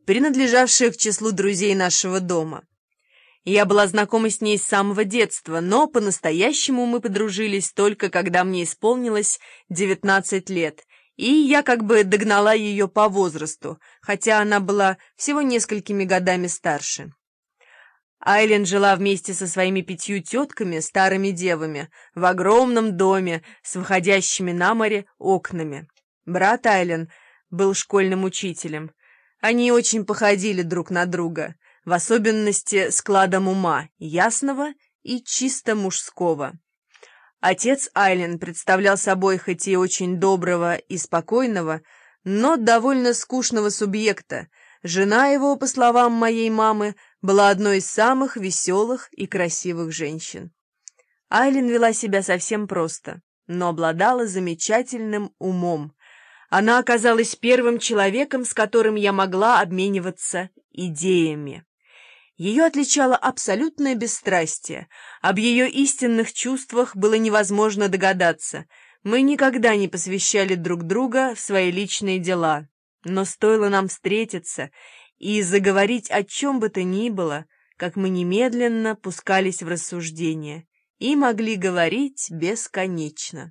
принадлежавшая к числу друзей нашего дома. Я была знакома с ней с самого детства, но по-настоящему мы подружились только когда мне исполнилось 19 лет, и я как бы догнала ее по возрасту, хотя она была всего несколькими годами старше. Айлин жила вместе со своими 5 тетками, старыми девами, в огромном доме с выходящими на море окнами. Брат Айлин был школьным учителем. Они очень походили друг на друга, в особенности складом ума, ясного и чисто мужского. Отец Айлин представлял собой хоть и очень доброго и спокойного, но довольно скучного субъекта. Жена его, по словам моей мамы, была одной из самых веселых и красивых женщин. Айлин вела себя совсем просто, но обладала замечательным умом. Она оказалась первым человеком, с которым я могла обмениваться идеями. Ее отличало абсолютное бесстрастие. Об ее истинных чувствах было невозможно догадаться. Мы никогда не посвящали друг друга в свои личные дела. Но стоило нам встретиться и заговорить о чем бы то ни было, как мы немедленно пускались в рассуждения и могли говорить бесконечно.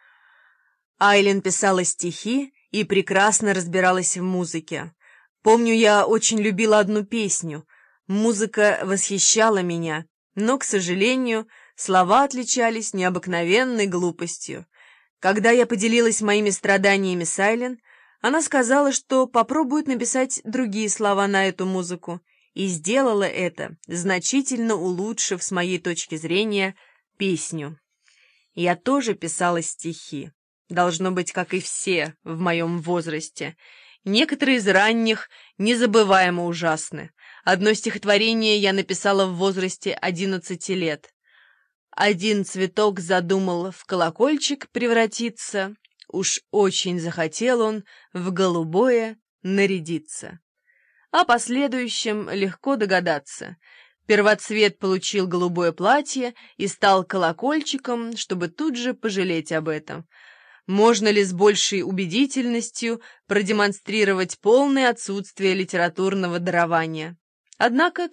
Айлин писала стихи и прекрасно разбиралась в музыке. Помню, я очень любила одну песню. Музыка восхищала меня, но, к сожалению, слова отличались необыкновенной глупостью. Когда я поделилась моими страданиями с Айлин, она сказала, что попробует написать другие слова на эту музыку, и сделала это, значительно улучшив, с моей точки зрения, песню. Я тоже писала стихи, должно быть, как и все в моем возрасте. Некоторые из ранних незабываемо ужасны. Одно стихотворение я написала в возрасте 11 лет. Один цветок задумал в колокольчик превратиться, уж очень захотел он в голубое нарядиться. О последующем легко догадаться. Первоцвет получил голубое платье и стал колокольчиком, чтобы тут же пожалеть об этом. Можно ли с большей убедительностью продемонстрировать полное отсутствие литературного дарования? Однако к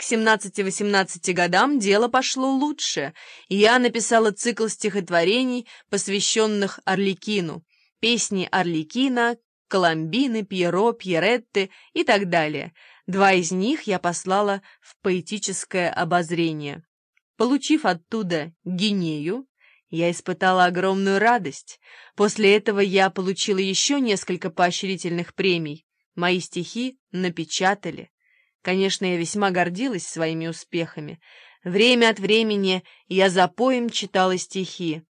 17-18 годам дело пошло лучше, и я написала цикл стихотворений, посвященных Арлекину, песни Арлекина, Коломбины, Пьеро, Пьеретты и так далее. 2 из них я послала в поэтическое обозрение. Получив оттуда гинею, я испытала огромную радость. После этого я получила еще несколько поощрительных премий. Мои стихи напечатали. Конечно, я весьма гордилась своими успехами. Время от времени я запоем читала стихи.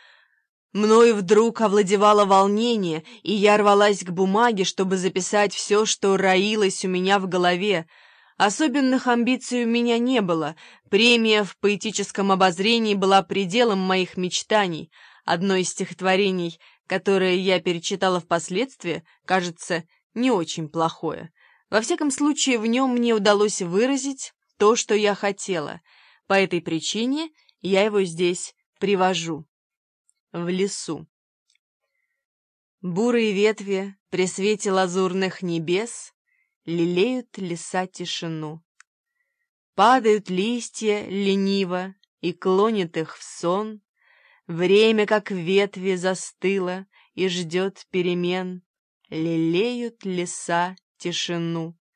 Мною вдруг овладевало волнение, и я рвалась к бумаге, чтобы записать все, что роилось у меня в голове. Особенных амбиций у меня не было. Премия в поэтическом обозрении была пределом моих мечтаний. Одно из стихотворений, которое я перечитала впоследствии, кажется, не очень плохое. Во всяком случае, в нем мне удалось выразить то, что я хотела. По этой причине я его здесь привожу. В лесу. Бурые ветви при свете лазурных небес лелеют леса тишину. Падают листья лениво и клонит их в сон. Время, как ветви, застыло и ждет перемен. Лелеют леса тишину.